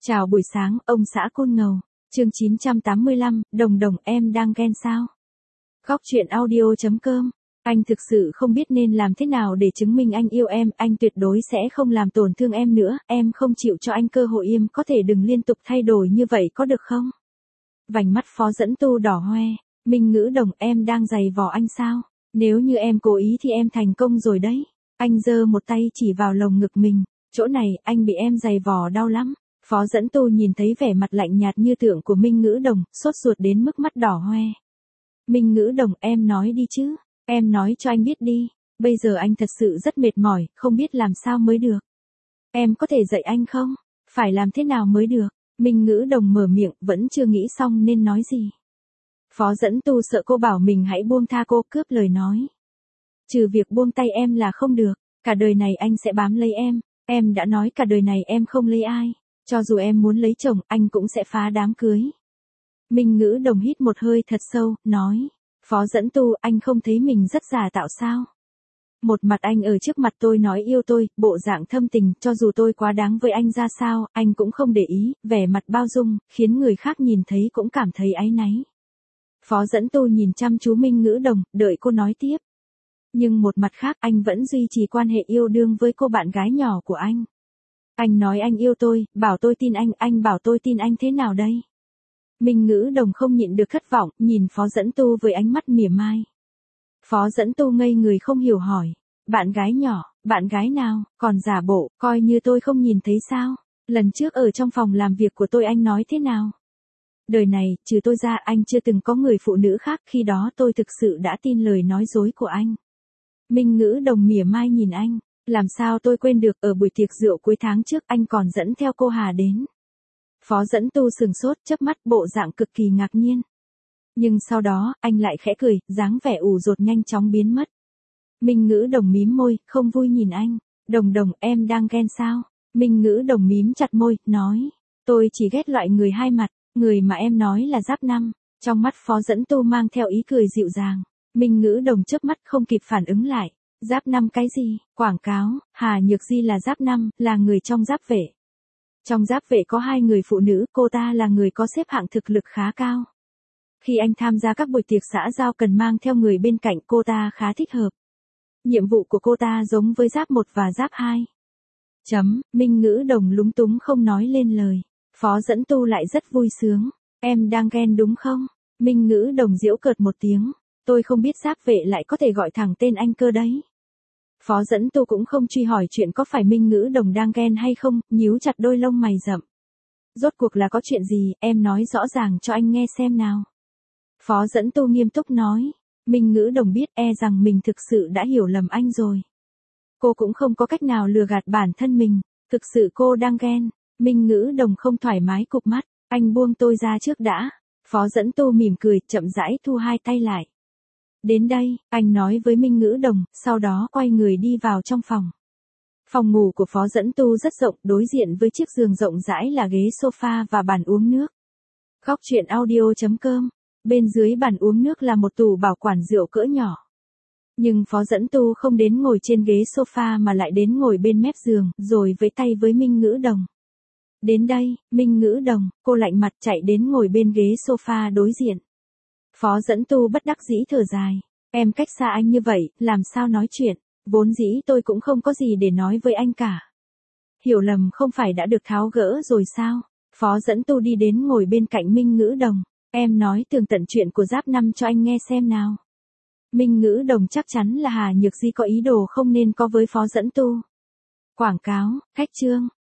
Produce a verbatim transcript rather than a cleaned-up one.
Chào buổi sáng, ông xã Côn Ngầu. Chương chín trăm tám mươi lăm, Đồng Đồng em đang ghen sao? Góc truyện audio chấm com. Anh thực sự không biết nên làm thế nào để chứng minh anh yêu em, anh tuyệt đối sẽ không làm tổn thương em nữa, em không chịu cho anh cơ hội, em có thể đừng liên tục thay đổi như vậy có được không? Vành mắt Phó Dẫn Tu đỏ hoe, Minh Ngữ Đồng em đang giày vò anh sao? Nếu như em cố ý thì em thành công rồi đấy. Anh giơ một tay chỉ vào lồng ngực mình, chỗ này anh bị em giày vò đau lắm. Phó Dẫn Tu nhìn thấy vẻ mặt lạnh nhạt như tượng của Minh Ngữ Đồng, sốt ruột đến mức mắt đỏ hoe. Minh Ngữ Đồng em nói đi chứ, em nói cho anh biết đi, bây giờ anh thật sự rất mệt mỏi, không biết làm sao mới được. Em có thể dạy anh không? Phải làm thế nào mới được? Minh Ngữ Đồng mở miệng, vẫn chưa nghĩ xong nên nói gì. Phó Dẫn Tu sợ cô bảo mình hãy buông tha cô, cướp lời nói. Trừ việc buông tay em là không được, cả đời này anh sẽ bám lấy em, em đã nói cả đời này em không lấy ai. Cho dù em muốn lấy chồng, anh cũng sẽ phá đám cưới. Minh Ngữ Đồng hít một hơi thật sâu, nói. Phó Dẫn Tu, anh không thấy mình rất giả tạo sao? Một mặt anh ở trước mặt tôi nói yêu tôi, bộ dạng thâm tình, cho dù tôi quá đáng với anh ra sao, anh cũng không để ý, vẻ mặt bao dung, khiến người khác nhìn thấy cũng cảm thấy áy náy. Phó Dẫn Tu nhìn chăm chú Minh Ngữ Đồng, đợi cô nói tiếp. Nhưng một mặt khác, anh vẫn duy trì quan hệ yêu đương với cô bạn gái nhỏ của anh. Anh nói anh yêu tôi, bảo tôi tin anh, anh bảo tôi tin anh thế nào đây? Minh Ngữ Đồng không nhịn được thất vọng, nhìn Phó Dẫn Tu với ánh mắt mỉa mai. Phó Dẫn Tu ngây người không hiểu hỏi. Bạn gái nhỏ, bạn gái nào, còn giả bộ, coi như tôi không nhìn thấy sao? Lần trước ở trong phòng làm việc của tôi anh nói thế nào? Đời này, trừ tôi ra anh chưa từng có người phụ nữ khác, khi đó tôi thực sự đã tin lời nói dối của anh. Minh Ngữ Đồng mỉa mai nhìn anh. Làm sao tôi quên được, ở buổi tiệc rượu cuối tháng trước anh còn dẫn theo cô Hà đến. Phó Dẫn Tu sừng sốt, chớp mắt, bộ dạng cực kỳ ngạc nhiên. Nhưng sau đó, anh lại khẽ cười, dáng vẻ ủ rột nhanh chóng biến mất. Minh Ngữ Đồng mím môi, không vui nhìn anh. Đồng Đồng, em đang ghen sao? Minh Ngữ Đồng mím chặt môi, nói. Tôi chỉ ghét loại người hai mặt, người mà em nói là Giáp Năm. Trong mắt Phó Dẫn Tu mang theo ý cười dịu dàng. Minh Ngữ Đồng chớp mắt không kịp phản ứng lại. Giáp Năm cái gì? Quảng cáo, Hà Nhược Di là Giáp Năm, là người trong Giáp Vệ. Trong Giáp Vệ có hai người phụ nữ, cô ta là người có xếp hạng thực lực khá cao. Khi anh tham gia các buổi tiệc xã giao cần mang theo người bên cạnh, cô ta khá thích hợp. Nhiệm vụ của cô ta giống với Giáp một và Giáp hai. Chấm, Minh Ngữ Đồng lúng túng không nói lên lời. Phó Dẫn Tu lại rất vui sướng. Em đang ghen đúng không? Minh Ngữ Đồng giễu cợt một tiếng. Tôi không biết Giáp Vệ lại có thể gọi thẳng tên anh cơ đấy. Phó Dẫn Tu cũng không truy hỏi chuyện có phải Minh Ngữ Đồng đang ghen hay không, nhíu chặt đôi lông mày rậm. Rốt cuộc là có chuyện gì, em nói rõ ràng cho anh nghe xem nào. Phó Dẫn Tu nghiêm túc nói. Minh Ngữ Đồng biết e rằng mình thực sự đã hiểu lầm anh rồi. Cô cũng không có cách nào lừa gạt bản thân mình, thực sự cô đang ghen. Minh Ngữ Đồng không thoải mái cụp mắt, anh buông tôi ra trước đã. Phó Dẫn Tu mỉm cười, chậm rãi thu hai tay lại. Đến đây, anh nói với Minh Ngữ Đồng, sau đó quay người đi vào trong phòng. Phòng ngủ của Phó Dẫn Tu rất rộng, đối diện với chiếc giường rộng rãi là ghế sofa và bàn uống nước. Góc truyện audio chấm com. Bên dưới bàn uống nước là một tủ bảo quản rượu cỡ nhỏ. Nhưng Phó Dẫn Tu không đến ngồi trên ghế sofa mà lại đến ngồi bên mép giường, rồi vẫy tay với Minh Ngữ Đồng. Đến đây, Minh Ngữ Đồng, cô lạnh mặt chạy đến ngồi bên ghế sofa đối diện. Phó Dẫn Tu bất đắc dĩ thở dài. Em cách xa anh như vậy, làm sao nói chuyện, vốn dĩ tôi cũng không có gì để nói với anh cả. Hiểu lầm không phải đã được tháo gỡ rồi sao? Phó Dẫn Tu đi đến ngồi bên cạnh Minh Ngữ Đồng. Em nói tường tận chuyện của Giáp Năm cho anh nghe xem nào. Minh Ngữ Đồng chắc chắn là Hà Nhược Di có ý đồ không nên có với Phó Dẫn Tu. Quảng cáo, khách trương,